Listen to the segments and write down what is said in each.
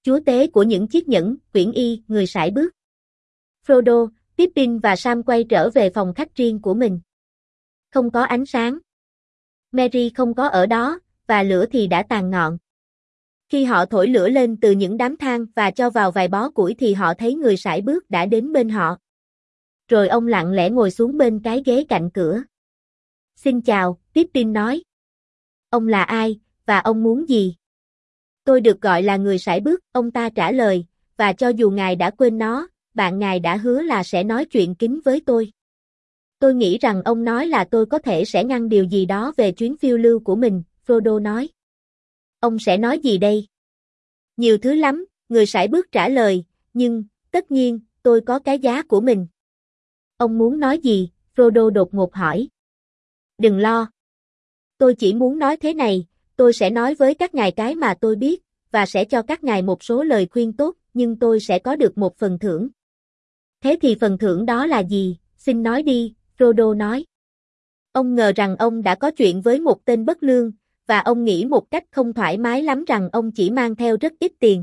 chúa tế của những chiếc nhẫn, quyển y, người sải bước. Frodo, Pippin và Sam quay trở về phòng khách riêng của mình. Không có ánh sáng. Merry không có ở đó, và lửa thì đã tàn ngọn. Khi họ thổi lửa lên từ những đám than và cho vào vài bó củi thì họ thấy người sải bước đã đến bên họ. Rồi ông lặng lẽ ngồi xuống bên cái ghế cạnh cửa. Xin chào, Pippin nói. Ông là ai, và ông muốn gì? Tôi được gọi là người sải bước, ông ta trả lời, và cho dù ngài đã quên nó, bạn ngài đã hứa là sẽ nói chuyện kín với tôi. Tôi nghĩ rằng ông nói là tôi có thể sẽ ngăn điều gì đó về chuyến phiêu lưu của mình, Frodo nói. Ông sẽ nói gì đây? Nhiều thứ lắm, người sải bước trả lời, nhưng, tất nhiên, tôi có cái giá của mình. Ông muốn nói gì? Frodo đột ngột hỏi. Đừng lo. Tôi chỉ muốn nói thế này, tôi sẽ nói với các ngài cái mà tôi biết, và sẽ cho các ngài một số lời khuyên tốt, nhưng tôi sẽ có được một phần thưởng. Thế thì phần thưởng đó là gì? Xin nói đi, Frodo nói. Ông ngờ rằng ông đã có chuyện với một tên bất lương, và ông nghĩ một cách không thoải mái lắm rằng ông chỉ mang theo rất ít tiền.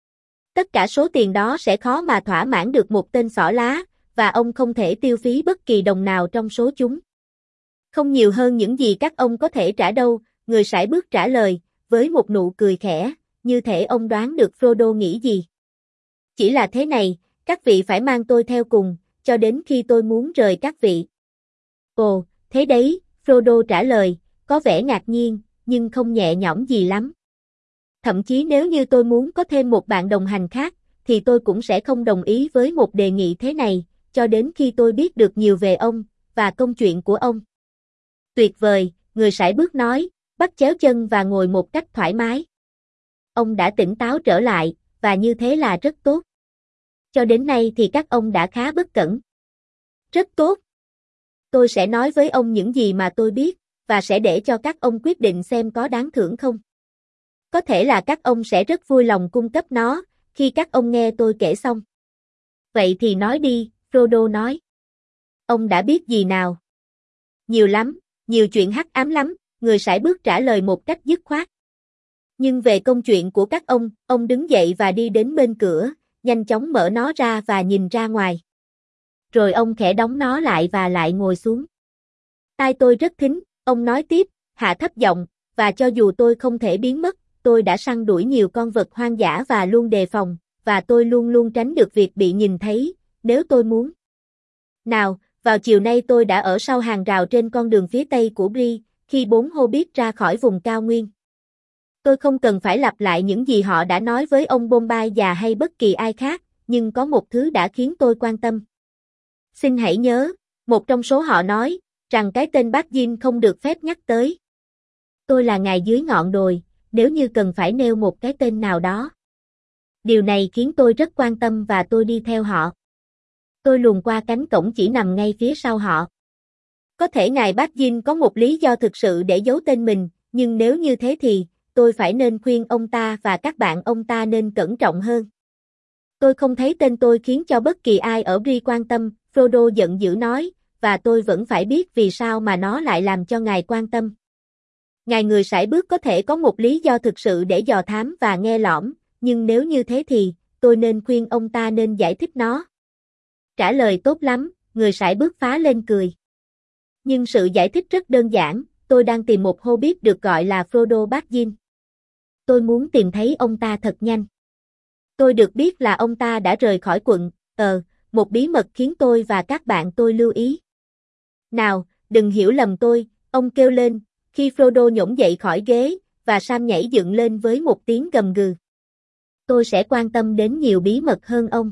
Tất cả số tiền đó sẽ khó mà thỏa mãn được một tên xỏ lá, và ông không thể tiêu phí bất kỳ đồng nào trong số chúng. Không nhiều hơn những gì các ông có thể trả đâu, người sải bước trả lời, với một nụ cười khẽ, như thể ông đoán được Frodo nghĩ gì. Chỉ là thế này, các vị phải mang tôi theo cùng, cho đến khi tôi muốn rời các vị. Ồ, thế đấy, Frodo trả lời, có vẻ ngạc nhiên, nhưng không nhẹ nhõm gì lắm. Thậm chí nếu như tôi muốn có thêm một bạn đồng hành khác, thì tôi cũng sẽ không đồng ý với một đề nghị thế này, cho đến khi tôi biết được nhiều về ông, và công chuyện của ông. Tuyệt vời, người sải bước nói, bắt chéo chân và ngồi một cách thoải mái. Ông đã tỉnh táo trở lại, và như thế là rất tốt. Cho đến nay thì các ông đã khá bất cẩn. Rất tốt. Tôi sẽ nói với ông những gì mà tôi biết, và sẽ để cho các ông quyết định xem có đáng thưởng không. Có thể là các ông sẽ rất vui lòng cung cấp nó, khi các ông nghe tôi kể xong. Vậy thì nói đi, Frodo nói. Ông đã biết gì nào? Nhiều lắm, nhiều chuyện hắc ám lắm, người sải bước trả lời một cách dứt khoát. Nhưng về công chuyện của các ông đứng dậy và đi đến bên cửa, nhanh chóng mở nó ra và nhìn ra ngoài. Rồi ông khẽ đóng nó lại và lại ngồi xuống. Tai tôi rất thính, ông nói tiếp, hạ thấp giọng, và cho dù tôi không thể biến mất, tôi đã săn đuổi nhiều con vật hoang dã và luôn đề phòng, và tôi luôn luôn tránh được việc bị nhìn thấy, nếu tôi muốn. Nào, vào chiều nay tôi đã ở sau hàng rào trên con đường phía tây của Bree, khi 4 Hobbit ra khỏi vùng cao nguyên. Tôi không cần phải lặp lại những gì họ đã nói với ông Bombay già hay bất kỳ ai khác, nhưng có một thứ đã khiến tôi quan tâm. Xin hãy nhớ, một trong số họ nói, rằng cái tên Baggin không được phép nhắc tới. Tôi là ngài dưới ngọn đồi, nếu như cần phải nêu một cái tên nào đó. Điều này khiến tôi rất quan tâm và tôi đi theo họ. Tôi luồn qua cánh cổng chỉ nằm ngay phía sau họ. Có thể ngài Baggin có một lý do thực sự để giấu tên mình, nhưng nếu như thế thì, tôi phải nên khuyên ông ta và các bạn ông ta nên cẩn trọng hơn. Tôi không thấy tên tôi khiến cho bất kỳ ai ở Bree quan tâm, Frodo giận dữ nói, và tôi vẫn phải biết vì sao mà nó lại làm cho ngài quan tâm. Ngài người sải bước có thể có một lý do thực sự để dò thám và nghe lỏm, nhưng nếu như thế thì, tôi nên khuyên ông ta nên giải thích nó. Trả lời tốt lắm, người sải bước phá lên cười. Nhưng sự giải thích rất đơn giản, tôi đang tìm một Hobbit được gọi là Frodo Baggin. Tôi muốn tìm thấy ông ta thật nhanh. Tôi được biết là ông ta đã rời khỏi quận, một bí mật khiến tôi và các bạn tôi lưu ý. Nào, đừng hiểu lầm tôi, ông kêu lên, khi Frodo nhổm dậy khỏi ghế, và Sam nhảy dựng lên với một tiếng gầm gừ. Tôi sẽ quan tâm đến nhiều bí mật hơn ông.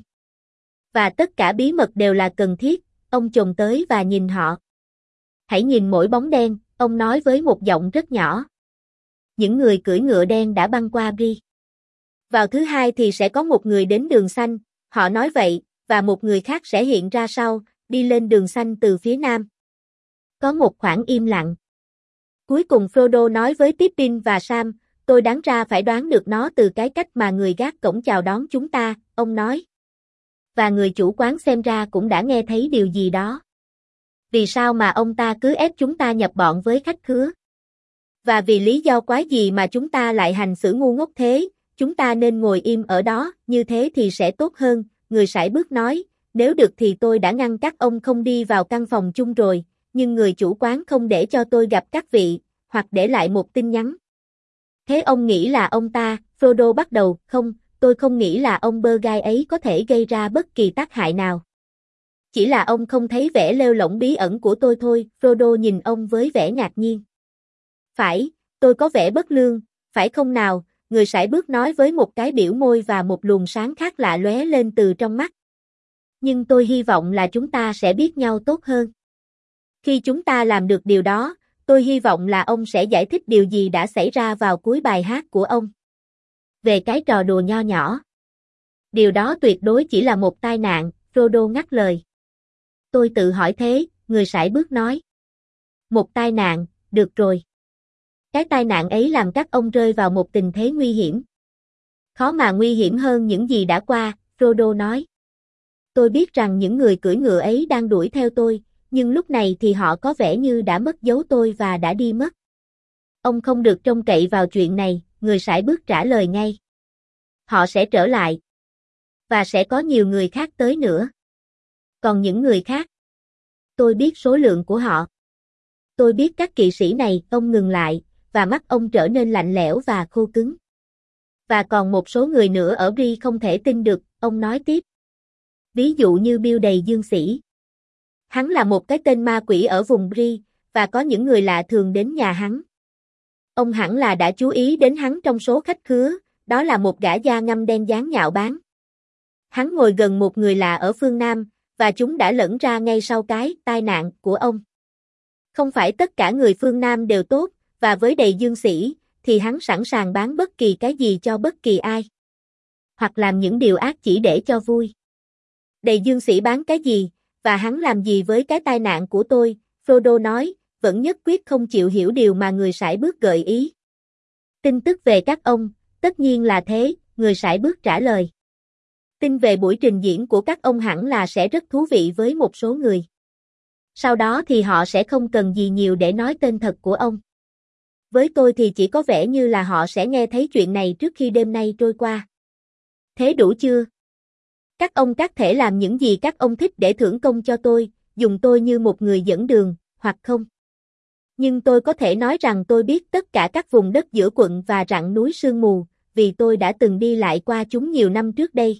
Và tất cả bí mật đều là cần thiết, ông chồm tới và nhìn họ. Hãy nhìn mỗi bóng đen, ông nói với một giọng rất nhỏ. Những người cưỡi ngựa đen đã băng qua Bree. Vào thứ hai thì sẽ có một người đến đường xanh, họ nói vậy, và một người khác sẽ hiện ra sau, đi lên đường xanh từ phía nam. Có một khoảng im lặng. Cuối cùng Frodo nói với Pippin và Sam, tôi đáng ra phải đoán được nó từ cái cách mà người gác cổng chào đón chúng ta, ông nói. Và người chủ quán xem ra cũng đã nghe thấy điều gì đó. Vì sao mà ông ta cứ ép chúng ta nhập bọn với khách khứa? Và vì lý do quái gì mà chúng ta lại hành xử ngu ngốc thế, chúng ta nên ngồi im ở đó, như thế thì sẽ tốt hơn, người sải bước nói, nếu được thì tôi đã ngăn các ông không đi vào căn phòng chung rồi, nhưng người chủ quán không để cho tôi gặp các vị, hoặc để lại một tin nhắn. Thế ông nghĩ là ông ta, Frodo bắt đầu, không, tôi không nghĩ là ông Burgyle ấy có thể gây ra bất kỳ tác hại nào. Chỉ là ông không thấy vẻ lêu lỏng bí ẩn của tôi thôi, Frodo nhìn ông với vẻ ngạc nhiên. Phải, tôi có vẻ bất lương, phải không nào, người sải bước nói với một cái biểu môi và một luồng sáng khác lạ lóe lên từ trong mắt. Nhưng tôi hy vọng là chúng ta sẽ biết nhau tốt hơn. Khi chúng ta làm được điều đó, tôi hy vọng là ông sẽ giải thích điều gì đã xảy ra vào cuối bài hát của ông. Về cái trò đùa nho nhỏ. Điều đó tuyệt đối chỉ là một tai nạn, Frodo ngắt lời. Tôi tự hỏi thế, người sải bước nói. Một tai nạn, được rồi. Cái tai nạn ấy làm các ông rơi vào một tình thế nguy hiểm. Khó mà nguy hiểm hơn những gì đã qua, Frodo nói. Tôi biết rằng những người cưỡi ngựa ấy đang đuổi theo tôi, nhưng lúc này thì họ có vẻ như đã mất dấu tôi và đã đi mất. Ông không được trông cậy vào chuyện này, người sải bước trả lời ngay. Họ sẽ trở lại. Và sẽ có nhiều người khác tới nữa. Còn những người khác? Tôi biết số lượng của họ. Tôi biết các kỵ sĩ này, ông ngừng lại, và mắt ông trở nên lạnh lẽo và khô cứng. Và còn một số người nữa ở Bree không thể tin được, ông nói tiếp. Ví dụ như Bill Đầy Dương Sĩ. Hắn là một cái tên ma quỷ ở vùng Bree, và có những người lạ thường đến nhà hắn. Ông hẳn là đã chú ý đến hắn trong số khách khứa, đó là một gã da ngăm đen dáng nhạo báng. Hắn ngồi gần một người lạ ở phương Nam, và chúng đã lẫn ra ngay sau cái tai nạn của ông. Không phải tất cả người phương Nam đều tốt, và với Đầy Dương Sĩ, thì hắn sẵn sàng bán bất kỳ cái gì cho bất kỳ ai. Hoặc làm những điều ác chỉ để cho vui. Đầy Dương Sĩ bán cái gì, và hắn làm gì với cái tai nạn của tôi, Frodo nói, vẫn nhất quyết không chịu hiểu điều mà người sải bước gợi ý. Tin tức về các ông, tất nhiên là thế, người sải bước trả lời. Tin về buổi trình diễn của các ông hẳn là sẽ rất thú vị với một số người. Sau đó thì họ sẽ không cần gì nhiều để nói tên thật của ông. Với tôi thì chỉ có vẻ như là họ sẽ nghe thấy chuyện này trước khi đêm nay trôi qua. Thế đủ chưa? Các ông các thể làm những gì các ông thích để thưởng công cho tôi, dùng tôi như một người dẫn đường, hoặc không. Nhưng tôi có thể nói rằng tôi biết tất cả các vùng đất giữa quận và rặng núi sương mù, vì tôi đã từng đi lại qua chúng nhiều năm trước đây.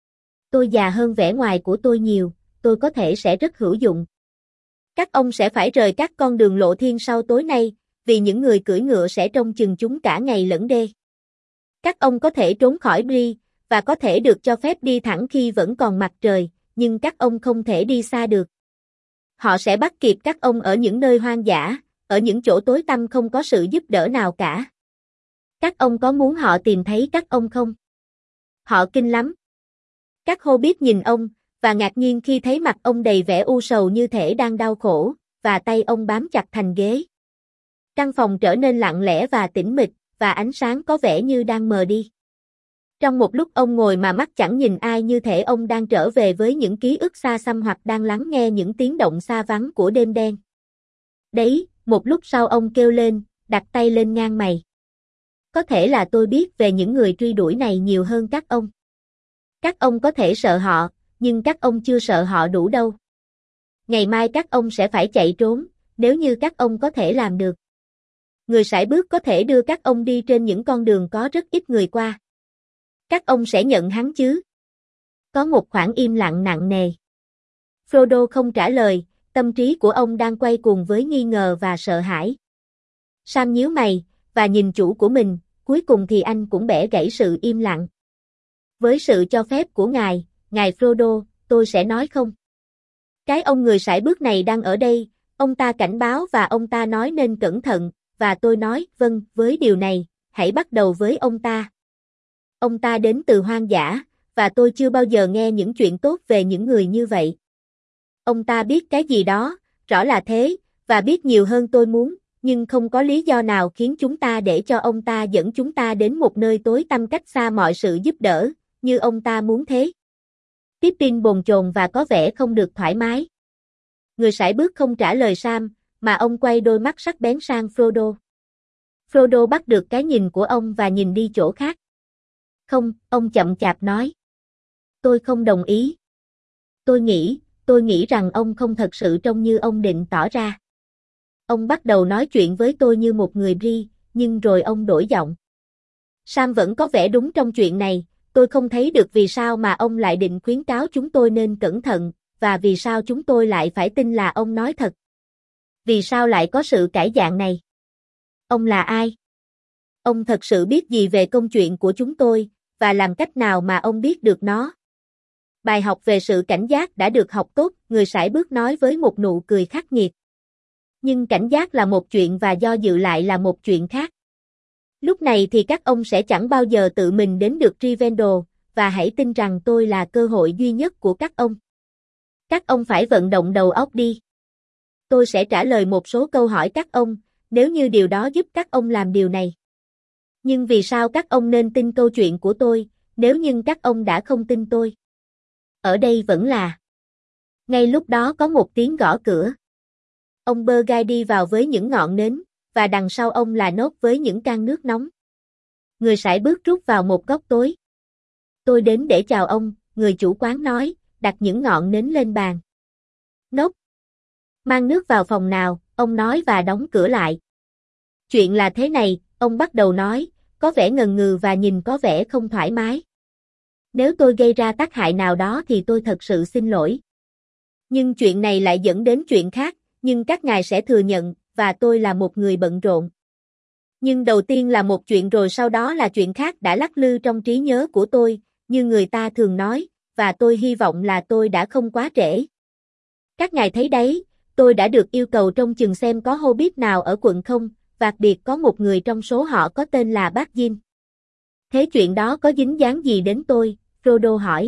Tôi già hơn vẻ ngoài của tôi nhiều, tôi có thể sẽ rất hữu dụng. Các ông sẽ phải rời các con đường lộ thiên sau tối nay, vì những người cưỡi ngựa sẽ trông chừng chúng cả ngày lẫn đêm. Các ông có thể trốn khỏi Bree, và có thể được cho phép đi thẳng khi vẫn còn mặt trời, nhưng các ông không thể đi xa được. Họ sẽ bắt kịp các ông ở những nơi hoang dã, ở những chỗ tối tăm không có sự giúp đỡ nào cả. Các ông có muốn họ tìm thấy các ông không? Họ kinh lắm. Các Hobbit nhìn ông, và ngạc nhiên khi thấy mặt ông đầy vẻ u sầu như thể đang đau khổ, và tay ông bám chặt thành ghế. Căn phòng trở nên lặng lẽ và tĩnh mịch, và ánh sáng có vẻ như đang mờ đi. Trong một lúc ông ngồi mà mắt chẳng nhìn ai như thể ông đang trở về với những ký ức xa xăm hoặc đang lắng nghe những tiếng động xa vắng của đêm đen. Đấy, một lúc sau ông kêu lên, đặt tay lên ngang mày. Có thể là tôi biết về những người truy đuổi này nhiều hơn các ông. Các ông có thể sợ họ, nhưng các ông chưa sợ họ đủ đâu. Ngày mai các ông sẽ phải chạy trốn, nếu như các ông có thể làm được. Người sải bước có thể đưa các ông đi trên những con đường có rất ít người qua. Các ông sẽ nhận hắn chứ? Có một khoảng im lặng nặng nề. Frodo không trả lời, tâm trí của ông đang quay cuồng với nghi ngờ và sợ hãi. Sam nhíu mày, và nhìn chủ của mình, cuối cùng thì anh cũng bẻ gãy sự im lặng. Với sự cho phép của ngài Frodo, tôi sẽ nói không. Cái ông người sải bước này đang ở đây, ông ta cảnh báo và ông ta nói nên cẩn thận, và tôi nói, vâng, với điều này, hãy bắt đầu với ông ta. Ông ta đến từ hoang dã, và tôi chưa bao giờ nghe những chuyện tốt về những người như vậy. Ông ta biết cái gì đó, rõ là thế, và biết nhiều hơn tôi muốn, nhưng không có lý do nào khiến chúng ta để cho ông ta dẫn chúng ta đến một nơi tối tăm cách xa mọi sự giúp đỡ, như ông ta muốn thế. Pippin bồn chồn và có vẻ không được thoải mái. Người sải bước không trả lời Sam, mà ông quay đôi mắt sắc bén sang Frodo. Frodo bắt được cái nhìn của ông và nhìn đi chỗ khác. Không, ông chậm chạp nói. Tôi không đồng ý. Tôi nghĩ rằng ông không thật sự trông như ông định tỏ ra. Ông bắt đầu nói chuyện với tôi như một người Bri, nhưng rồi ông đổi giọng. Sam vẫn có vẻ đúng trong chuyện này, tôi không thấy được vì sao mà ông lại định khuyến cáo chúng tôi nên cẩn thận, và vì sao chúng tôi lại phải tin là ông nói thật. Vì sao lại có sự cãi dạng này? Ông là ai? Ông thật sự biết gì về công chuyện của chúng tôi, và làm cách nào mà ông biết được nó? Bài học về sự cảnh giác đã được học tốt, người sải bước nói với một nụ cười khắc nghiệt. Nhưng cảnh giác là một chuyện và do dự lại là một chuyện khác. Lúc này thì các ông sẽ chẳng bao giờ tự mình đến được Rivendell, và hãy tin rằng tôi là cơ hội duy nhất của các ông. Các ông phải vận động đầu óc đi. Tôi sẽ trả lời một số câu hỏi các ông, nếu như điều đó giúp các ông làm điều này. Nhưng vì sao các ông nên tin câu chuyện của tôi, nếu như các ông đã không tin tôi? Ở đây vẫn là. Ngay lúc đó có một tiếng gõ cửa. Ông Burgay đi vào với những ngọn nến, và đằng sau ông là Nốt với những can nước nóng. Người sải bước rút vào một góc tối. Tôi đến để chào ông, người chủ quán nói, đặt những ngọn nến lên bàn. Nốt. Mang nước vào phòng nào, ông nói và đóng cửa lại. Chuyện là thế này, ông bắt đầu nói, có vẻ ngần ngừ và nhìn có vẻ không thoải mái. Nếu tôi gây ra tác hại nào đó thì tôi thật sự xin lỗi. Nhưng chuyện này lại dẫn đến chuyện khác, nhưng các ngài sẽ thừa nhận, và tôi là một người bận rộn. Nhưng đầu tiên là một chuyện rồi sau đó là chuyện khác đã lắc lư trong trí nhớ của tôi, như người ta thường nói, và tôi hy vọng là tôi đã không quá trễ. Các ngài thấy đấy, tôi đã được yêu cầu trông chừng xem có Hobbit nào ở quận không, và đặc biệt có một người trong số họ có tên là Bác Jin. Thế chuyện đó có dính dáng gì đến tôi? Frodo hỏi.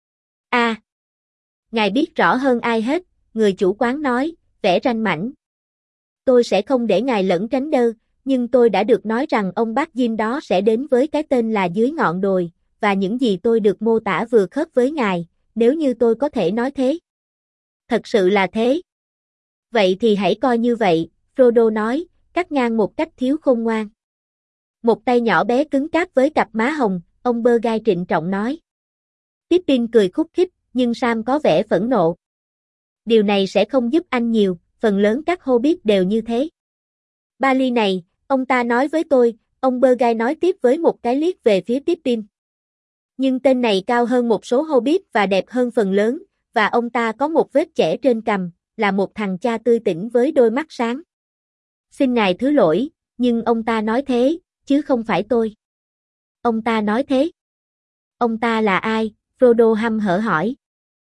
Ngài biết rõ hơn ai hết, người chủ quán nói, vẻ ranh mãnh. Tôi sẽ không để ngài lẫn tránh đâu, nhưng tôi đã được nói rằng ông Bác Jin đó sẽ đến với cái tên là dưới ngọn đồi, và những gì tôi được mô tả vừa khớp với ngài, nếu như tôi có thể nói thế. Thật sự là thế. Vậy thì hãy coi như vậy, Frodo nói, cắt ngang một cách thiếu khôn ngoan. Một tay nhỏ bé cứng cáp với cặp má hồng, ông Burgay trịnh trọng nói. Pippin cười khúc khích, nhưng Sam có vẻ phẫn nộ. Điều này sẽ không giúp anh nhiều, phần lớn các Hobbit đều như thế. Bali này, ông ta nói với tôi, ông Burgay nói tiếp với một cái liếc về phía Pippin. Nhưng tên này cao hơn một số Hobbit và đẹp hơn phần lớn, và ông ta có một vết chẻ trên cằm, là một thằng cha tươi tỉnh với đôi mắt sáng. Xin ngài thứ lỗi, nhưng ông ta nói thế, chứ không phải tôi. Ông ta nói thế. Ông ta là ai? Frodo hăm hở hỏi.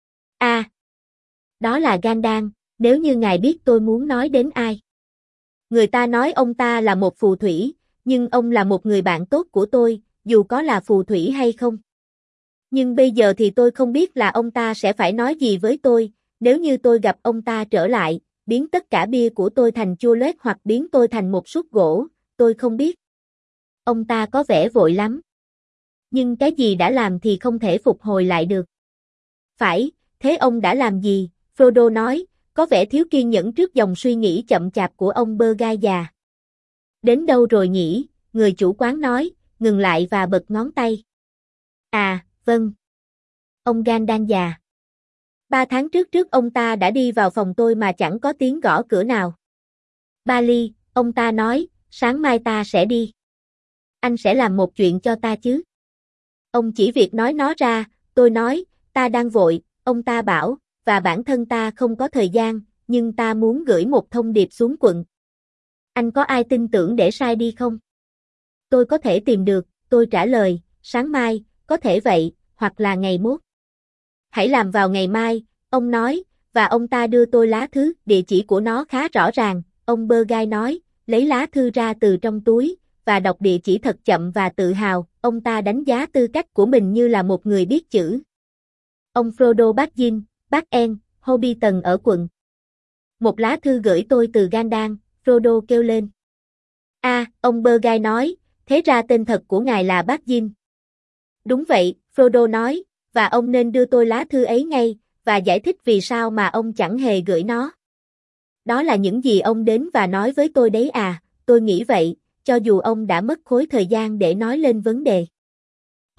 Đó là Gandalf, nếu như ngài biết tôi muốn nói đến ai. Người ta nói ông ta là một phù thủy, nhưng ông là một người bạn tốt của tôi, dù có là phù thủy hay không. Nhưng bây giờ thì tôi không biết là ông ta sẽ phải nói gì với tôi, nếu như tôi gặp ông ta trở lại, biến tất cả bia của tôi thành chua loét hoặc biến tôi thành một xúc gỗ, tôi không biết. Ông ta có vẻ vội lắm. Nhưng cái gì đã làm thì không thể phục hồi lại được. Phải, thế ông đã làm gì? Frodo nói, có vẻ thiếu kiên nhẫn trước dòng suy nghĩ chậm chạp của ông Burgay già. Đến đâu rồi nhỉ? Người chủ quán nói, ngừng lại và bật ngón tay. Vâng. Ông Gandalf già. 3 tháng trước ông ta đã đi vào phòng tôi mà chẳng có tiếng gõ cửa nào. Bali, ông ta nói, sáng mai ta sẽ đi. Anh sẽ làm một chuyện cho ta chứ? Ông chỉ việc nói nó ra, tôi nói, ta đang vội, ông ta bảo, và bản thân ta không có thời gian, nhưng ta muốn gửi một thông điệp xuống quận. Anh có ai tin tưởng để sai đi không? Tôi có thể tìm được, tôi trả lời, sáng mai, có thể vậy, hoặc là ngày mốt. Hãy làm vào ngày mai, ông nói, và ông ta đưa tôi lá thư, địa chỉ của nó khá rõ ràng, ông Burgay nói, lấy lá thư ra từ trong túi, và đọc địa chỉ thật chậm và tự hào, ông ta đánh giá tư cách của mình như là một người biết chữ. Ông Frodo Baggins, Backen, Hobbiton ở quận. Một lá thư gửi tôi từ Gandalf, Frodo kêu lên. Ông Burgay nói, thế ra tên thật của ngài là Baggins. Đúng vậy, Frodo nói, và ông nên đưa tôi lá thư ấy ngay, và giải thích vì sao mà ông chẳng hề gửi nó. Đó là những gì ông đến và nói với tôi đấy tôi nghĩ vậy, cho dù ông đã mất khối thời gian để nói lên vấn đề.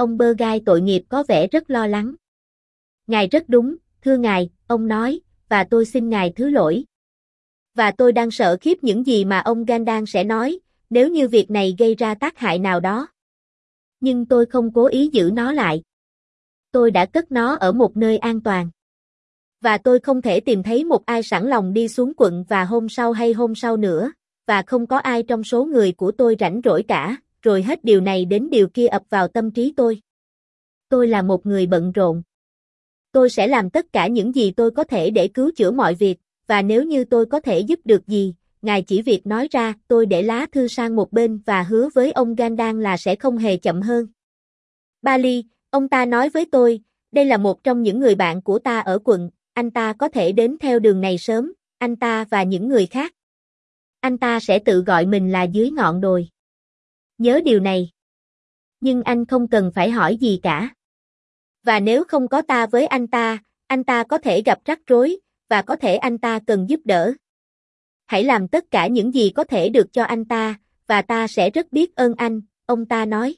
Ông Burgai tội nghiệp có vẻ rất lo lắng. Ngài rất đúng, thưa ngài, ông nói, và tôi xin ngài thứ lỗi. Và tôi đang sợ khiếp những gì mà ông Gandalf sẽ nói, nếu như việc này gây ra tác hại nào đó. Nhưng tôi không cố ý giữ nó lại. Tôi đã cất nó ở một nơi an toàn. Và tôi không thể tìm thấy một ai sẵn lòng đi xuống quận và hôm sau hay hôm sau nữa, và không có ai trong số người của tôi rảnh rỗi cả, rồi hết điều này đến điều kia ập vào tâm trí tôi. Tôi là một người bận rộn. Tôi sẽ làm tất cả những gì tôi có thể để cứu chữa mọi việc, và nếu như tôi có thể giúp được gì, ngài chỉ việc nói ra, tôi để lá thư sang một bên và hứa với ông Gandalf là sẽ không hề chậm hơn. Bali, ông ta nói với tôi, đây là một trong những người bạn của ta ở quận, anh ta có thể đến theo đường này sớm, anh ta và những người khác. Anh ta sẽ tự gọi mình là dưới ngọn đồi. Nhớ điều này. Nhưng anh không cần phải hỏi gì cả. Và nếu không có ta với anh ta có thể gặp rắc rối, và có thể anh ta cần giúp đỡ. Hãy làm tất cả những gì có thể được cho anh ta, và ta sẽ rất biết ơn anh, ông ta nói.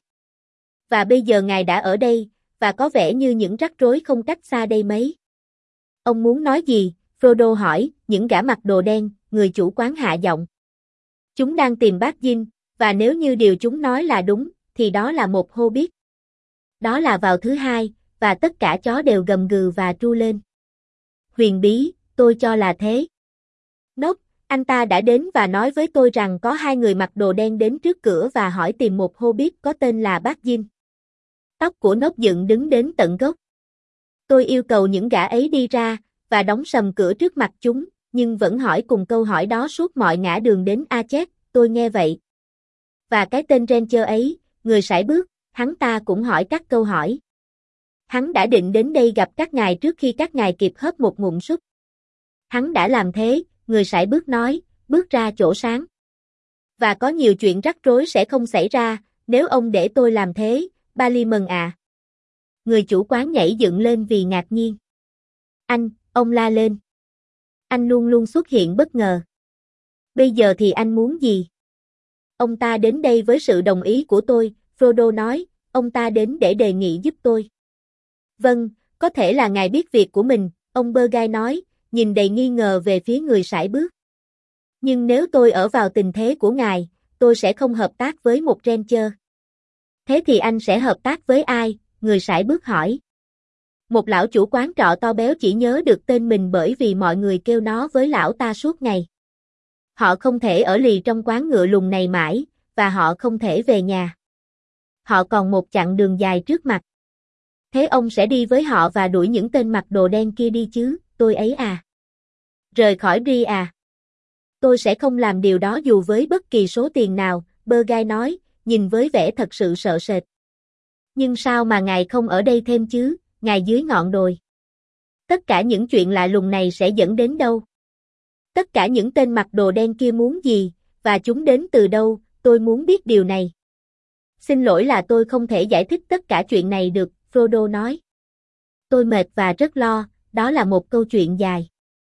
Và bây giờ ngài đã ở đây, và có vẻ như những rắc rối không cách xa đây mấy. Ông muốn nói gì? Frodo hỏi, những gã mặc đồ đen, người chủ quán hạ giọng. Chúng đang tìm bác Jin, và nếu như điều chúng nói là đúng, thì đó là một Hobbit. Đó là vào thứ hai, và tất cả chó đều gầm gừ và tru lên. Huyền bí, tôi cho là thế. Nốc, anh ta đã đến và nói với tôi rằng có hai người mặc đồ đen đến trước cửa và hỏi tìm một Hobbit có tên là bác Jin. Tóc của Nốc dựng đứng đến tận gốc. Tôi yêu cầu những gã ấy đi ra, và đóng sầm cửa trước mặt chúng, nhưng vẫn hỏi cùng câu hỏi đó suốt mọi ngã đường đến Achet, tôi nghe vậy. Và cái tên Ranger ấy, người sải bước, hắn ta cũng hỏi các câu hỏi. Hắn đã định đến đây gặp các ngài trước khi các ngài kịp hớp một ngụm súp. Hắn đã làm thế, người sải bước nói, bước ra chỗ sáng. Và có nhiều chuyện rắc rối sẽ không xảy ra, nếu ông để tôi làm thế, Bali mừng à. Người chủ quán nhảy dựng lên vì ngạc nhiên. Ông la lên. Anh luôn luôn xuất hiện bất ngờ. Bây giờ thì anh muốn gì? Ông ta đến đây với sự đồng ý của tôi, Frodo nói, ông ta đến để đề nghị giúp tôi. Vâng, có thể là ngài biết việc của mình, ông Burgai nói, nhìn đầy nghi ngờ về phía người sải bước. Nhưng nếu tôi ở vào tình thế của ngài, tôi sẽ không hợp tác với một Ranger. Thế thì anh sẽ hợp tác với ai? Người sải bước hỏi. Một lão chủ quán trọ to béo chỉ nhớ được tên mình bởi vì mọi người kêu nó với lão ta suốt ngày. Họ không thể ở lì trong quán ngựa lùn này mãi, và họ không thể về nhà. Họ còn một chặng đường dài trước mặt. Thế ông sẽ đi với họ và đuổi những tên mặc đồ đen kia đi chứ, tôi ấy à? Rời khỏi Bree à? Tôi sẽ không làm điều đó dù với bất kỳ số tiền nào, Burgai nói, nhìn với vẻ thật sự sợ sệt. Nhưng sao mà ngài không ở đây thêm chứ, ngài dưới ngọn đồi? Tất cả những chuyện lạ lùng này sẽ dẫn đến đâu? Tất cả những tên mặc đồ đen kia muốn gì, và chúng đến từ đâu, tôi muốn biết điều này. Xin lỗi là tôi không thể giải thích tất cả chuyện này được, Frodo nói. Tôi mệt và rất lo, đó là một câu chuyện dài.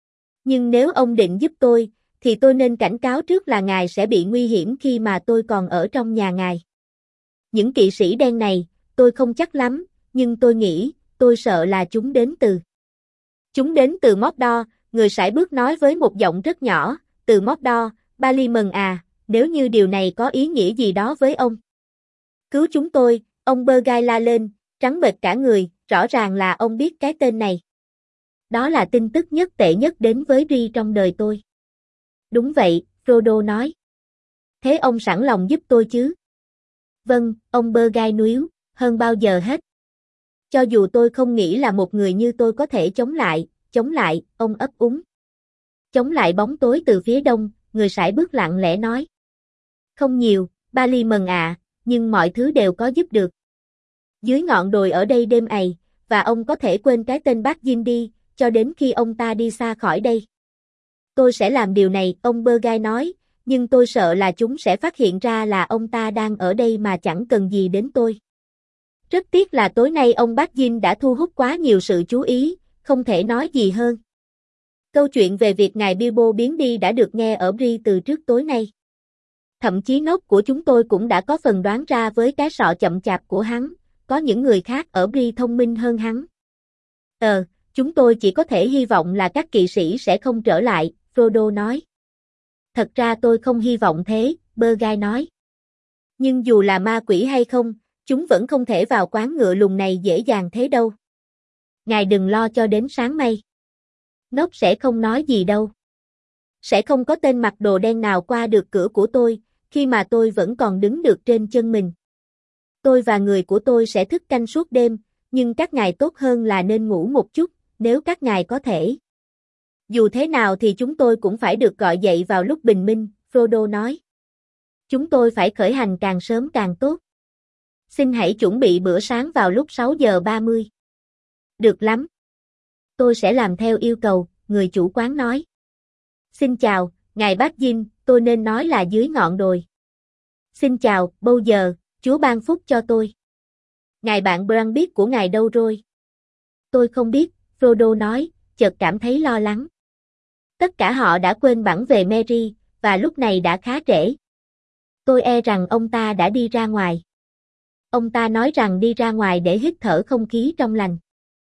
Nhưng nếu ông định giúp tôi, thì tôi nên cảnh cáo trước là ngài sẽ bị nguy hiểm khi mà tôi còn ở trong nhà ngài. Những kỵ sĩ đen này, tôi không chắc lắm, nhưng tôi nghĩ, tôi sợ là chúng đến từ. Chúng đến từ Mordor, người sải bước nói với một giọng rất nhỏ, từ Mordor, Bali mừng à, nếu như điều này có ý nghĩa gì đó với ông. Cứu chúng tôi, ông Burgai la lên, trắng bệch cả người, rõ ràng là ông biết cái tên này. Đó là tin tức nhất tệ nhất đến với Bree trong đời tôi. Đúng vậy, Frodo nói. Thế ông sẵn lòng giúp tôi chứ? Vâng, ông Burgai níu, hơn bao giờ hết. Cho dù tôi không nghĩ là một người như tôi có thể chống lại, ông ấp úng. Chống lại bóng tối từ phía đông, người sải bước lặng lẽ nói. Không nhiều, Bali mừng à, nhưng mọi thứ đều có giúp được. Dưới ngọn đồi ở đây đêm ày, và ông có thể quên cái tên bác Jin đi, cho đến khi ông ta đi xa khỏi đây. Tôi sẽ làm điều này, ông Burgai nói, nhưng tôi sợ là chúng sẽ phát hiện ra là ông ta đang ở đây mà chẳng cần gì đến tôi. Rất tiếc là tối nay ông bác Jin đã thu hút quá nhiều sự chú ý, không thể nói gì hơn. Câu chuyện về việc ngài Bilbo biến đi đã được nghe ở Bree từ trước tối nay. Thậm chí nốt của chúng tôi cũng đã có phần đoán ra với cái sọ chậm chạp của hắn, có những người khác ở Bree thông minh hơn hắn. Chúng tôi chỉ có thể hy vọng là các kỵ sĩ sẽ không trở lại, Frodo nói. Thật ra tôi không hy vọng thế, Bergai nói. Nhưng dù là ma quỷ hay không, chúng vẫn không thể vào quán ngựa lùn này dễ dàng thế đâu. Ngài đừng lo cho đến sáng mây. Nóc sẽ không nói gì đâu. Sẽ không có tên mặc đồ đen nào qua được cửa của tôi, khi mà tôi vẫn còn đứng được trên chân mình. Tôi và người của tôi sẽ thức canh suốt đêm, nhưng các ngài tốt hơn là nên ngủ một chút, nếu các ngài có thể. Dù thế nào thì chúng tôi cũng phải được gọi dậy vào lúc bình minh, Frodo nói. Chúng tôi phải khởi hành càng sớm càng tốt. Xin hãy chuẩn bị bữa sáng vào lúc 6 giờ 30. Được lắm. Tôi sẽ làm theo yêu cầu, người chủ quán nói. Xin chào, ngài Baggins, tôi nên nói là dưới ngọn đồi. Xin chào, Bowser, Chúa ban phúc cho tôi. Ngài bạn Bran biết của ngài đâu rồi? Tôi không biết, Frodo nói, chợt cảm thấy lo lắng. Tất cả họ đã quên bẵng về Merry, và lúc này đã khá trễ. Tôi e rằng ông ta đã đi ra ngoài. Ông ta nói rằng đi ra ngoài để hít thở không khí trong lành.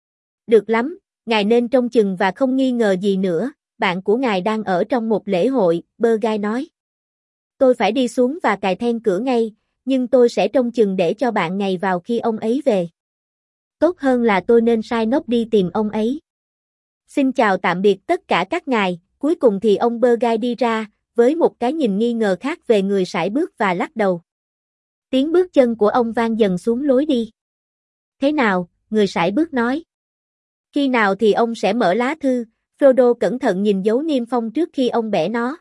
Được lắm, ngài nên trông chừng và không nghi ngờ gì nữa, bạn của ngài đang ở trong một lễ hội, Bergai nói. Tôi phải đi xuống và cài then cửa ngay, nhưng tôi sẽ trông chừng để cho bạn ngài vào khi ông ấy về. Tốt hơn là tôi nên sai Nóc đi tìm ông ấy. Xin chào tạm biệt tất cả các ngài, cuối cùng thì ông Bergai đi ra, với một cái nhìn nghi ngờ khác về người sải bước và lắc đầu. Tiếng bước chân của ông vang dần xuống lối đi. Thế nào, người sải bước nói. Khi nào thì ông sẽ mở lá thư, Frodo cẩn thận nhìn dấu niêm phong trước khi ông bẻ nó.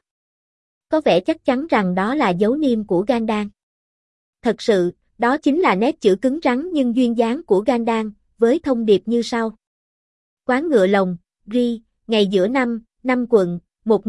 Có vẻ chắc chắn rằng đó là dấu niêm của Gandalf. Thật sự, đó chính là nét chữ cứng rắn nhưng duyên dáng của Gandalf, với thông điệp như sau. Quán ngựa lồng, Bree, ngày giữa năm, năm Quận,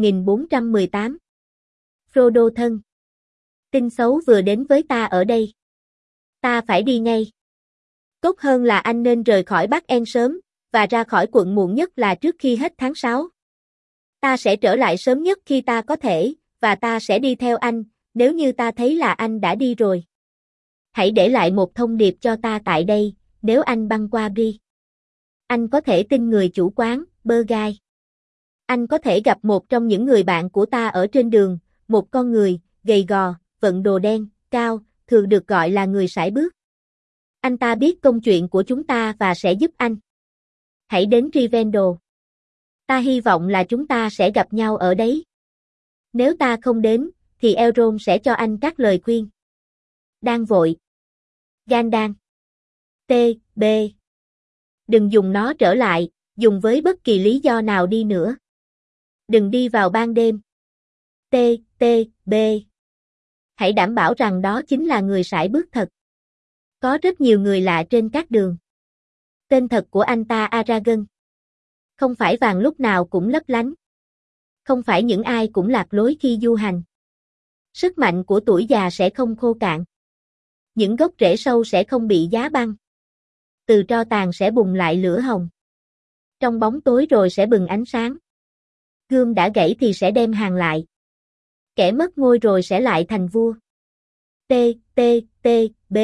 1418. Frodo thân. Tin xấu vừa đến với ta ở đây. Ta phải đi ngay. Tốt hơn là anh nên rời khỏi Bắc En sớm, và ra khỏi quận muộn nhất là trước khi hết tháng 6. Ta sẽ trở lại sớm nhất khi ta có thể, và ta sẽ đi theo anh, nếu như ta thấy là anh đã đi rồi. Hãy để lại một thông điệp cho ta tại đây, nếu anh băng qua Bree. Anh có thể tin người chủ quán, Bergai. Anh có thể gặp một trong những người bạn của ta ở trên đường, một con người, gầy gò, vận đồ đen, cao, thường được gọi là người sải bước. Anh ta biết công chuyện của chúng ta và sẽ giúp anh. Hãy đến Rivendell. Ta hy vọng là chúng ta sẽ gặp nhau ở đấy. Nếu ta không đến, thì Elrond sẽ cho anh các lời khuyên. Đang vội. Gandalf. T. B. Đừng dùng nó trở lại, dùng với bất kỳ lý do nào đi nữa. Đừng đi vào ban đêm. T. T. B. Hãy đảm bảo rằng đó chính là người sải bước thật. Có rất nhiều người lạ trên các đường. Tên thật của anh ta Aragorn. Không phải vàng lúc nào cũng lấp lánh. Không phải những ai cũng lạc lối khi du hành. Sức mạnh của tuổi già sẽ không khô cạn. Những gốc rễ sâu sẽ không bị giá băng. Từ tro tàn sẽ bùng lại lửa hồng. Trong bóng tối rồi sẽ bừng ánh sáng. Gươm đã gãy thì sẽ đem hàng lại. Kẻ mất ngôi rồi sẽ lại thành vua. T. T. T. B.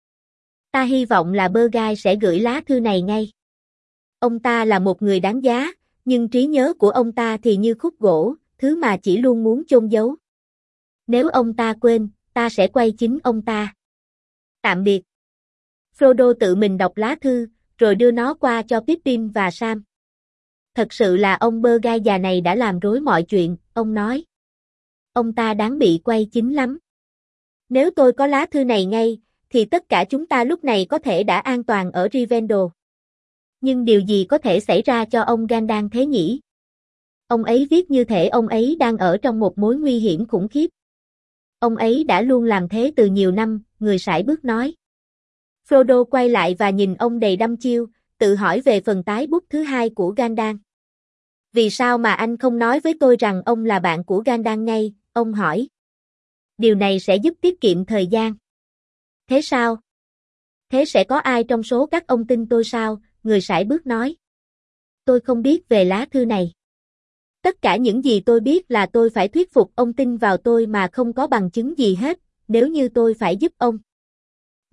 Ta hy vọng là Bergai sẽ gửi lá thư này ngay. Ông ta là một người đáng giá, nhưng trí nhớ của ông ta thì như khúc gỗ, thứ mà chỉ luôn muốn chôn giấu. Nếu ông ta quên, ta sẽ quay chính ông ta. Tạm biệt. Frodo tự mình đọc lá thư, rồi đưa nó qua cho Pippin và Sam. Thật sự là ông Bergai già này đã làm rối mọi chuyện, ông nói. Ông ta đáng bị quay chính lắm. Nếu tôi có lá thư này ngay, thì tất cả chúng ta lúc này có thể đã an toàn ở Rivendell. Nhưng điều gì có thể xảy ra cho ông Gandalf thế nhỉ? Ông ấy viết như thể ông ấy đang ở trong một mối nguy hiểm khủng khiếp. Ông ấy đã luôn làm thế từ nhiều năm, người sải bước nói. Frodo quay lại và nhìn ông đầy đăm chiêu, tự hỏi về phần tái bút thứ hai của Gandalf. Vì sao mà anh không nói với tôi rằng ông là bạn của Gandalf ngay, ông hỏi. Điều này sẽ giúp tiết kiệm thời gian. Thế sao? Thế sẽ có ai trong số các ông tin tôi sao? Người sải bước nói. Tôi không biết về lá thư này. Tất cả những gì tôi biết là tôi phải thuyết phục ông tin vào tôi mà không có bằng chứng gì hết, nếu như tôi phải giúp ông.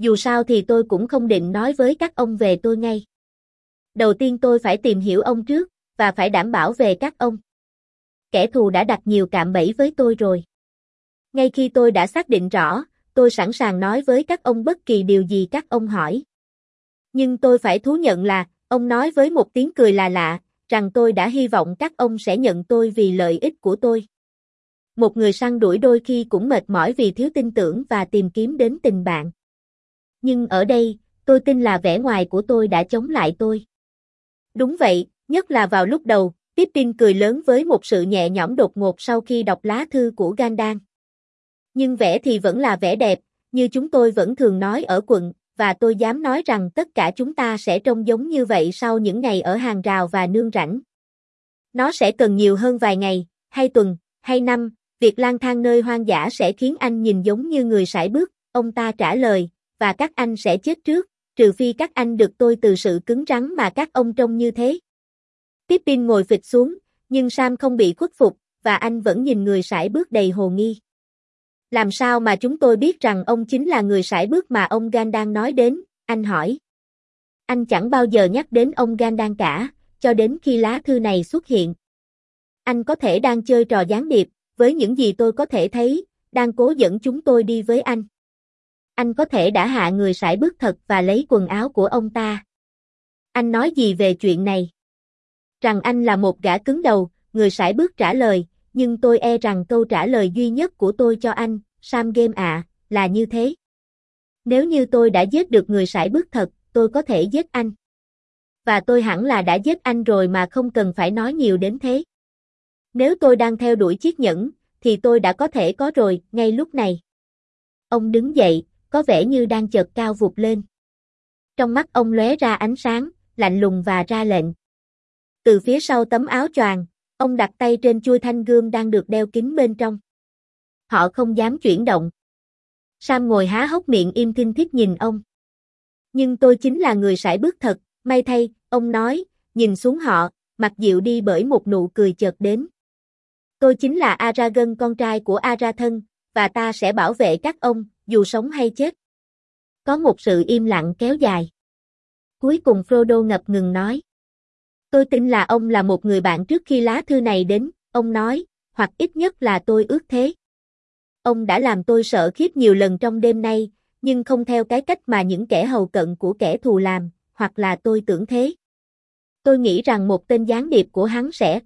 Dù sao thì tôi cũng không định nói với các ông về tôi ngay. Đầu tiên tôi phải tìm hiểu ông trước, và phải đảm bảo về các ông. Kẻ thù đã đặt nhiều cạm bẫy với tôi rồi. Ngay khi tôi đã xác định rõ, tôi sẵn sàng nói với các ông bất kỳ điều gì các ông hỏi. Nhưng tôi phải thú nhận là, ông nói với một tiếng cười là lạ, rằng tôi đã hy vọng các ông sẽ nhận tôi vì lợi ích của tôi. Một người săn đuổi đôi khi cũng mệt mỏi vì thiếu tin tưởng và tìm kiếm đến tình bạn. Nhưng ở đây, tôi tin là vẻ ngoài của tôi đã chống lại tôi. Đúng vậy, nhất là vào lúc đầu, Pippin cười lớn với một sự nhẹ nhõm đột ngột sau khi đọc lá thư của Gandalf. Nhưng vẻ thì vẫn là vẻ đẹp, như chúng tôi vẫn thường nói ở quận, và tôi dám nói rằng tất cả chúng ta sẽ trông giống như vậy sau những ngày ở hàng rào và nương rảnh. Nó sẽ cần nhiều hơn vài ngày, hay tuần, hay năm, việc lang thang nơi hoang dã sẽ khiến anh nhìn giống như người sải bước, ông ta trả lời, và các anh sẽ chết trước, trừ phi các anh được tôi từ sự cứng rắn mà các ông trông như thế. Pippin ngồi phịch xuống, nhưng Sam không bị khuất phục, và anh vẫn nhìn người sải bước đầy hồ nghi. Làm sao mà chúng tôi biết rằng ông chính là người sải bước mà ông Gandalf nói đến, anh hỏi. Anh chẳng bao giờ nhắc đến ông Gandalf cả, cho đến khi lá thư này xuất hiện. Anh có thể đang chơi trò gián điệp, với những gì tôi có thể thấy, đang cố dẫn chúng tôi đi với anh. Anh có thể đã hạ người sải bước thật và lấy quần áo của ông ta. Anh nói gì về chuyện này? Rằng anh là một gã cứng đầu, người sải bước trả lời, nhưng tôi e rằng câu trả lời duy nhất của tôi cho anh, Sam Game ạ, là như thế. Nếu như tôi đã giết được người sải bước thật, tôi có thể giết anh. Và tôi hẳn là đã giết anh rồi mà không cần phải nói nhiều đến thế. Nếu tôi đang theo đuổi chiếc nhẫn, thì tôi đã có thể có rồi, ngay lúc này. Ông đứng dậy, có vẻ như đang chợt cao vụt lên. Trong mắt ông lóe ra ánh sáng, lạnh lùng và ra lệnh. Từ phía sau tấm áo choàng, ông đặt tay trên chuôi thanh gươm đang được đeo kín bên trong. Họ không dám chuyển động. Sam ngồi há hốc miệng im thinh thích nhìn ông. Nhưng tôi chính là người sải bước thật, may thay, ông nói, nhìn xuống họ, mặt dịu đi bởi một nụ cười chợt đến. Tôi chính là Aragorn con trai của Arathon, và ta sẽ bảo vệ các ông, dù sống hay chết. Có một sự im lặng kéo dài. Cuối cùng Frodo ngập ngừng nói. Tôi tin là ông là một người bạn trước khi lá thư này đến, ông nói, hoặc ít nhất là tôi ước thế. Ông đã làm tôi sợ khiếp nhiều lần trong đêm nay, nhưng không theo cái cách mà những kẻ hầu cận của kẻ thù làm, hoặc là tôi tưởng thế. Tôi nghĩ rằng một tên gián điệp của hắn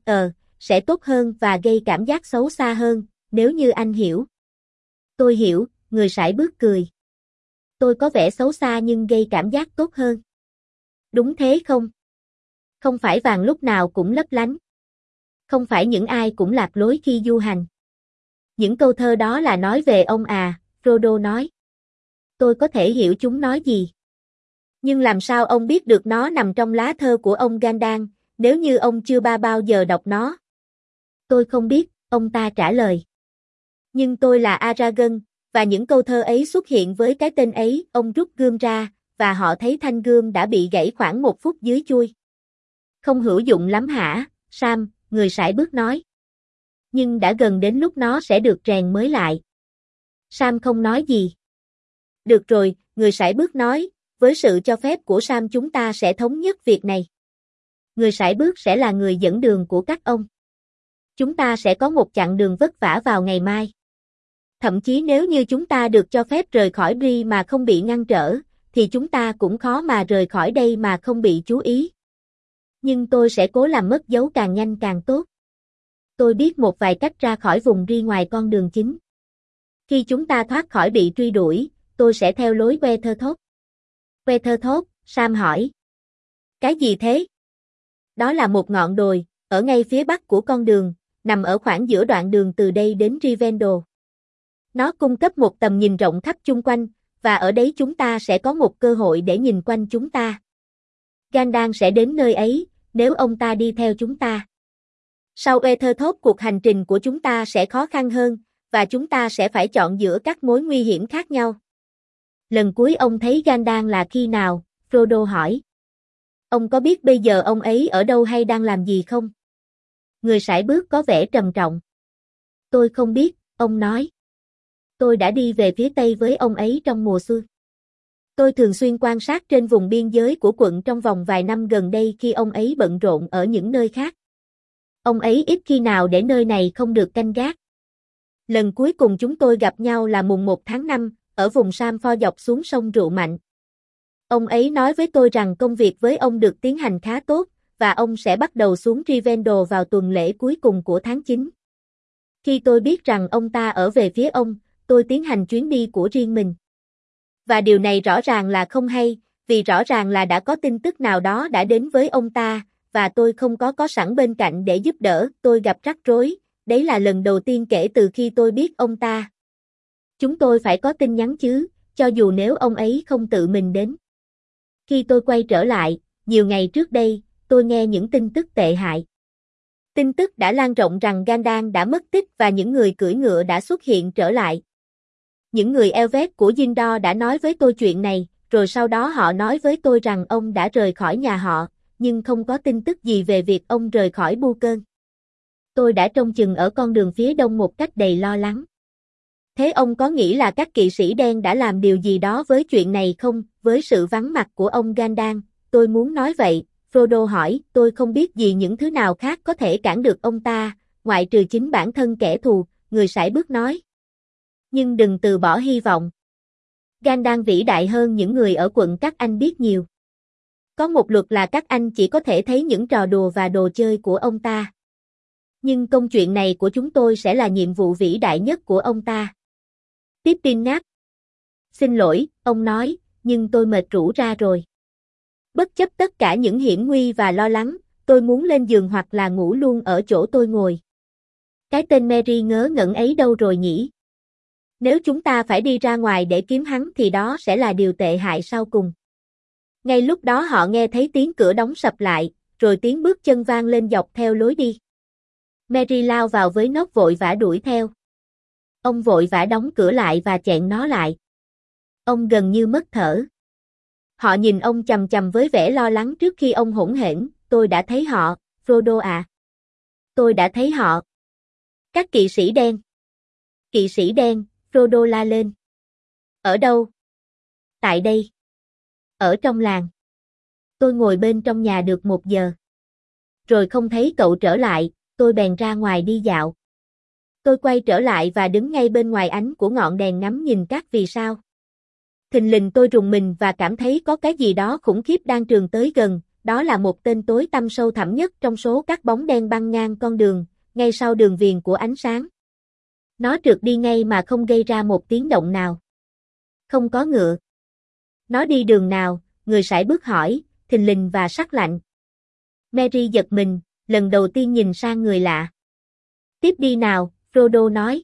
sẽ tốt hơn và gây cảm giác xấu xa hơn, nếu như anh hiểu. Tôi hiểu, người sải bước cười. Tôi có vẻ xấu xa nhưng gây cảm giác tốt hơn. Đúng thế không? Không phải vàng lúc nào cũng lấp lánh. Không phải những ai cũng lạc lối khi du hành. Những câu thơ đó là nói về ông à, Frodo nói. Tôi có thể hiểu chúng nói gì. Nhưng làm sao ông biết được nó nằm trong lá thơ của ông Gandalf, nếu như ông chưa bao giờ đọc nó? Tôi không biết, ông ta trả lời. Nhưng tôi là Aragorn, và những câu thơ ấy xuất hiện với cái tên ấy, ông rút gươm ra, và họ thấy thanh gươm đã bị gãy khoảng 1 phút dưới chuôi. Không hữu dụng lắm hả, Sam, người sải bước nói. Nhưng đã gần đến lúc nó sẽ được rèn mới lại. Sam không nói gì. Được rồi, người sải bước nói, với sự cho phép của Sam chúng ta sẽ thống nhất việc này. Người sải bước sẽ là người dẫn đường của các ông. Chúng ta sẽ có một chặng đường vất vả vào ngày mai. Thậm chí nếu như chúng ta được cho phép rời khỏi Bree mà không bị ngăn trở, thì chúng ta cũng khó mà rời khỏi đây mà không bị chú ý. Nhưng tôi sẽ cố làm mất dấu càng nhanh càng tốt. Tôi biết một vài cách ra khỏi vùng Bree ngoài con đường chính. Khi chúng ta thoát khỏi bị truy đuổi, tôi sẽ theo lối Weathertop. Weathertop, Sam hỏi. Cái gì thế? Đó là một ngọn đồi, ở ngay phía bắc của con đường, nằm ở khoảng giữa đoạn đường từ đây đến Rivendell. Nó cung cấp một tầm nhìn rộng khắp chung quanh, và ở đấy chúng ta sẽ có một cơ hội để nhìn quanh chúng ta. Gandalf sẽ đến nơi ấy, nếu ông ta đi theo chúng ta. Sau Weathertop cuộc hành trình của chúng ta sẽ khó khăn hơn, và chúng ta sẽ phải chọn giữa các mối nguy hiểm khác nhau. Lần cuối ông thấy Gandalf là khi nào? Frodo hỏi. Ông có biết bây giờ ông ấy ở đâu hay đang làm gì không? Người sải bước có vẻ trầm trọng. Tôi không biết, ông nói. Tôi đã đi về phía tây với ông ấy trong mùa xuân. Tôi thường xuyên quan sát trên vùng biên giới của quận trong vòng vài năm gần đây khi ông ấy bận rộn ở những nơi khác. Ông ấy ít khi nào để nơi này không được canh gác. Lần cuối cùng chúng tôi gặp nhau là mùng 1 tháng 5, ở vùng Samford dọc xuống sông Rượu Mạnh. Ông ấy nói với tôi rằng công việc với ông được tiến hành khá tốt, và ông sẽ bắt đầu xuống Rivendell vào tuần lễ cuối cùng của tháng 9. Khi tôi biết rằng ông ta ở về phía ông, tôi tiến hành chuyến đi của riêng mình. Và điều này rõ ràng là không hay, vì rõ ràng là đã có tin tức nào đó đã đến với ông ta, và tôi không có sẵn bên cạnh để giúp đỡ, tôi gặp rắc rối, đấy là lần đầu tiên kể từ khi tôi biết ông ta. Chúng tôi phải có tin nhắn chứ, cho dù nếu ông ấy không tự mình đến. Khi tôi quay trở lại, nhiều ngày trước đây, tôi nghe những tin tức tệ hại. Tin tức đã lan rộng rằng Gandalf đã mất tích và những người cưỡi ngựa đã xuất hiện trở lại. Những người Elvet của Jindor đã nói với tôi chuyện này, rồi sau đó họ nói với tôi rằng ông đã rời khỏi nhà họ, nhưng không có tin tức gì về việc ông rời khỏi Bucơn. Tôi đã trông chừng ở con đường phía đông một cách đầy lo lắng. Thế ông có nghĩ là các kỵ sĩ đen đã làm điều gì đó với chuyện này không? Với sự vắng mặt của ông Gandalf, tôi muốn nói vậy, Frodo hỏi, tôi không biết gì những thứ nào khác có thể cản được ông ta, ngoại trừ chính bản thân kẻ thù, người sải bước nói. Nhưng đừng từ bỏ hy vọng. Gandalf vĩ đại hơn những người ở quận các anh biết nhiều. Có một luật là các anh chỉ có thể thấy những trò đùa và đồ chơi của ông ta. Nhưng công chuyện này của chúng tôi sẽ là nhiệm vụ vĩ đại nhất của ông ta. Pippin ngáp. Xin lỗi, ông nói, nhưng tôi mệt rũ ra rồi. Bất chấp tất cả những hiểm nguy và lo lắng, tôi muốn lên giường hoặc là ngủ luôn ở chỗ tôi ngồi. Cái tên Merry ngớ ngẩn ấy đâu rồi nhỉ? Nếu chúng ta phải đi ra ngoài để kiếm hắn thì đó sẽ là điều tệ hại sau cùng. Ngay lúc đó họ nghe thấy tiếng cửa đóng sập lại, rồi tiếng bước chân vang lên dọc theo lối đi. Merry lao vào với Nốt vội vã đuổi theo. Ông vội vã đóng cửa lại và chẹn nó lại. Ông gần như mất thở. Họ nhìn ông chằm chằm với vẻ lo lắng trước khi ông hỗn hển, tôi đã thấy họ, Frodo à. Tôi đã thấy họ. Các kỵ sĩ đen. Kỵ sĩ đen, Frodo la lên. Ở đâu? Tại đây. Ở trong làng. Tôi ngồi bên trong nhà được 1 giờ. Rồi không thấy cậu trở lại, tôi bèn ra ngoài đi dạo. Tôi quay trở lại và đứng ngay bên ngoài ánh của ngọn đèn ngắm nhìn các vì sao. Thình lình tôi rùng mình và cảm thấy có cái gì đó khủng khiếp đang trườn tới gần, đó là một tên tối tăm sâu thẳm nhất trong số các bóng đen băng ngang con đường, ngay sau đường viền của ánh sáng. Nó trượt đi ngay mà không gây ra một tiếng động nào. Không có ngựa. Nó đi đường nào? Người sải bước hỏi, thình lình và sắc lạnh. Merry giật mình, lần đầu tiên nhìn sang người lạ. Tiếp đi nào, Frodo nói.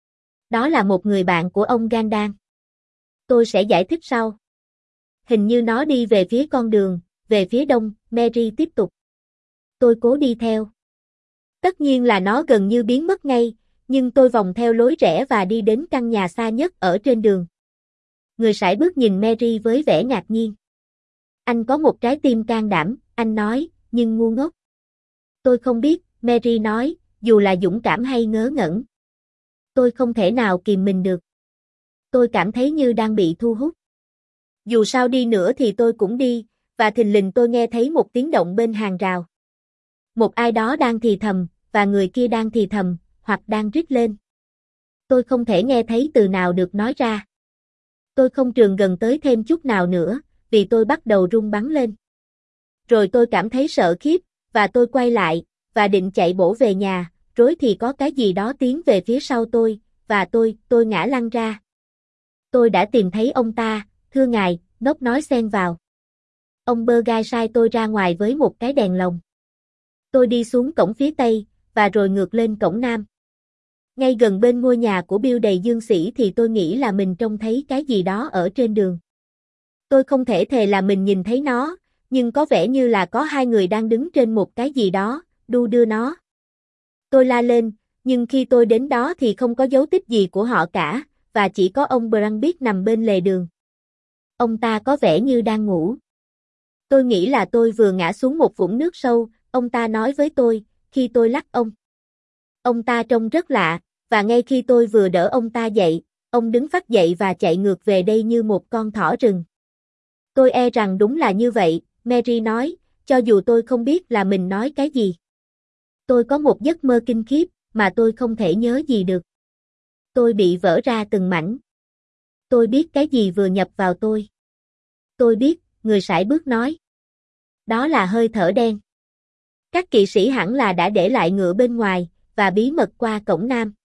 Đó là một người bạn của ông Gandalf. Tôi sẽ giải thích sau. Hình như nó đi về phía con đường, về phía đông, Merry tiếp tục. Tôi cố đi theo. Tất nhiên là nó gần như biến mất ngay, nhưng tôi vòng theo lối rẽ và đi đến căn nhà xa nhất ở trên đường. Người sải bước nhìn Merry với vẻ ngạc nhiên. Anh có một trái tim can đảm, anh nói, nhưng ngu ngốc. Tôi không biết, Merry nói, dù là dũng cảm hay ngớ ngẩn. Tôi không thể nào kìm mình được. Tôi cảm thấy như đang bị thu hút. Dù sao đi nữa thì tôi cũng đi, và thình lình tôi nghe thấy một tiếng động bên hàng rào. Một ai đó đang thì thầm, và người kia đang thì thầm, hoặc đang rít lên. Tôi không thể nghe thấy từ nào được nói ra. Tôi không trường gần tới thêm chút nào nữa, vì tôi bắt đầu run bắn lên. Rồi tôi cảm thấy sợ khiếp, và tôi quay lại, và định chạy bổ về nhà, rối thì có cái gì đó tiến về phía sau tôi, và tôi ngã lăn ra. Tôi đã tìm thấy ông ta, thưa ngài, Nốt nói xen vào. Ông Burgay sai tôi ra ngoài với một cái đèn lồng. Tôi đi xuống cổng phía tây, và rồi ngược lên cổng nam. Ngay gần bên ngôi nhà của Bill đầy dương sĩ thì tôi nghĩ là mình trông thấy cái gì đó ở trên đường. Tôi không thể thề là mình nhìn thấy nó, nhưng có vẻ như là có 2 người đang đứng trên một cái gì đó, đu đưa nó. Tôi la lên, nhưng khi tôi đến đó thì không có dấu tích gì của họ cả, và chỉ có ông Brandbit nằm bên lề đường. Ông ta có vẻ như đang ngủ. Tôi nghĩ là tôi vừa ngã xuống một vũng nước sâu, ông ta nói với tôi, khi tôi lắc ông. Ông ta trông rất lạ, và ngay khi tôi vừa đỡ ông ta dậy, ông đứng phắt dậy và chạy ngược về đây như một con thỏ rừng. Tôi e rằng đúng là như vậy, Mary nói, cho dù tôi không biết là mình nói cái gì. Tôi có một giấc mơ kinh khiếp, mà tôi không thể nhớ gì được. Tôi bị vỡ ra từng mảnh. Tôi biết cái gì vừa nhập vào tôi. Tôi biết, người sải bước nói. Đó là hơi thở đen. Các kỵ sĩ hẳn là đã để lại ngựa bên ngoài, và bí mật qua cổng nam.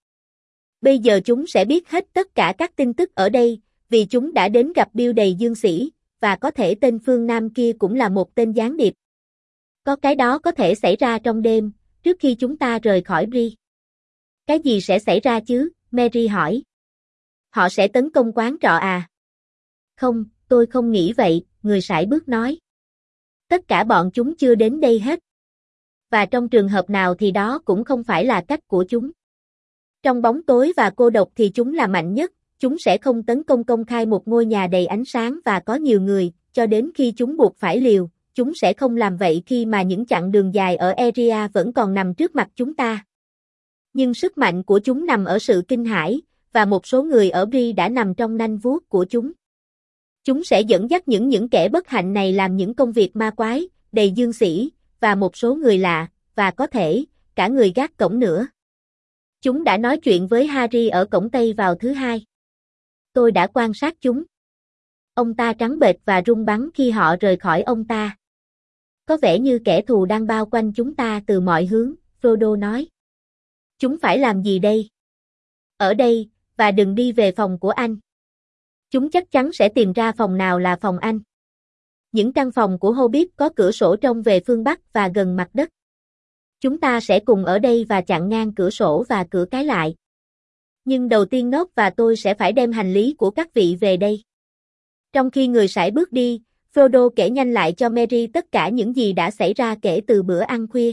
Bây giờ chúng sẽ biết hết tất cả các tin tức ở đây, vì chúng đã đến gặp Bill đầy dương sĩ, và có thể tên phương Nam kia cũng là một tên gián điệp. Có cái đó có thể xảy ra trong đêm, trước khi chúng ta rời khỏi Bree. Cái gì sẽ xảy ra chứ? Mary hỏi. Họ sẽ tấn công quán trọ à? Không, tôi không nghĩ vậy, người sải bước nói. Tất cả bọn chúng chưa đến đây hết. Và trong trường hợp nào thì đó cũng không phải là cách của chúng. Trong bóng tối và cô độc thì chúng là mạnh nhất, chúng sẽ không tấn công công khai một ngôi nhà đầy ánh sáng và có nhiều người, cho đến khi chúng buộc phải liều, chúng sẽ không làm vậy khi mà những chặng đường dài ở area vẫn còn nằm trước mặt chúng ta. Nhưng sức mạnh của chúng nằm ở sự kinh hãi, và một số người ở Bree đã nằm trong nanh vuốt của chúng. Chúng sẽ dẫn dắt những kẻ bất hạnh này làm những công việc ma quái, đầy dương sĩ, và một số người lạ, và có thể, cả người gác cổng nữa. Chúng đã nói chuyện với Harry ở cổng Tây vào thứ Hai. Tôi đã quan sát chúng. Ông ta trắng bệch và run bắn khi họ rời khỏi ông ta. Có vẻ như kẻ thù đang bao quanh chúng ta từ mọi hướng, Frodo nói. Chúng phải làm gì đây? Ở đây, và đừng đi về phòng của anh. Chúng chắc chắn sẽ tìm ra phòng nào là phòng anh. Những căn phòng của Hobbit có cửa sổ trông về phương Bắc và gần mặt đất. Chúng ta sẽ cùng ở đây và chặn ngang cửa sổ và cửa cái lại. Nhưng đầu tiên Nốt và tôi sẽ phải đem hành lý của các vị về đây. Trong khi người sải bước đi, Frodo kể nhanh lại cho Merry tất cả những gì đã xảy ra kể từ bữa ăn khuya.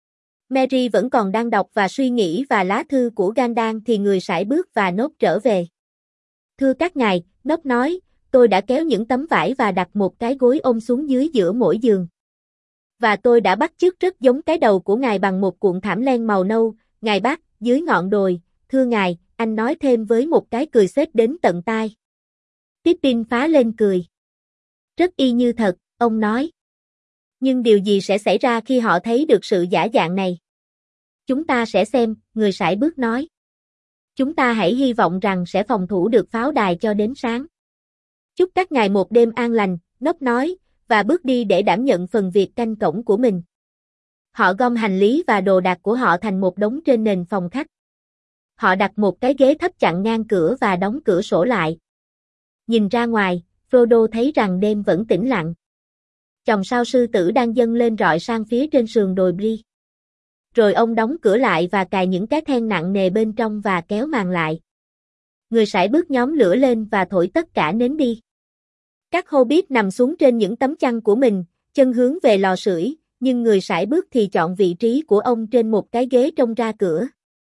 Merry vẫn còn đang đọc và suy nghĩ và lá thư của Gandalf thì người sải bước và Nốt trở về. Thưa các ngài, Nốt nói, tôi đã kéo những tấm vải và đặt một cái gối ôm xuống dưới giữa mỗi giường. Và tôi đã bắt chước rất giống cái đầu của ngài bằng một cuộn thảm len màu nâu, ngài bác, dưới ngọn đồi, thưa ngài, anh nói thêm với một cái cười xếp đến tận tai. Pippin phá lên cười. Rất y như thật, ông nói. Nhưng điều gì sẽ xảy ra khi họ thấy được sự giả dạng này? Chúng ta sẽ xem, người sải bước nói. Chúng ta hãy hy vọng rằng sẽ phòng thủ được pháo đài cho đến sáng. Chúc các ngài một đêm an lành, Nốt nói, và bước đi để đảm nhận phần việc canh cổng của mình. Họ gom hành lý và đồ đạc của họ thành một đống trên nền phòng khách. Họ đặt một cái ghế thấp chặn ngang cửa và đóng cửa sổ lại. Nhìn ra ngoài, Frodo thấy rằng đêm vẫn tĩnh lặng. Chòm sao sư tử đang dâng lên rọi sang phía trên sườn đồi Bree. Rồi ông đóng cửa lại và cài những cái then nặng nề bên trong và kéo màn lại. Người sải bước nhóm lửa lên và thổi tất cả nến đi. Các Hobbit nằm xuống trên những tấm chăn của mình, chân hướng về lò sưởi, nhưng người sải bước thì chọn vị trí của ông trên một cái ghế trông ra cửa.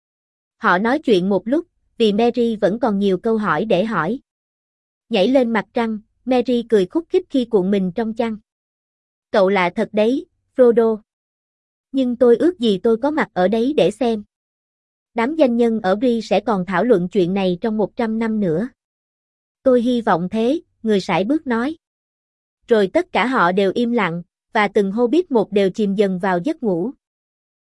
Họ nói chuyện một lúc, vì Merry vẫn còn nhiều câu hỏi để hỏi. Nhảy lên mặt trăng, Merry cười khúc khích khi cuộn mình trong chăn. Cậu lạ thật đấy, Frodo. Nhưng tôi ước gì tôi có mặt ở đấy để xem. Đám doanh nhân ở Bree sẽ còn thảo luận chuyện này trong 100 năm nữa. Tôi hy vọng thế, người sải bước nói. Rồi tất cả họ đều im lặng, và từng Hobbit một đều chìm dần vào giấc ngủ.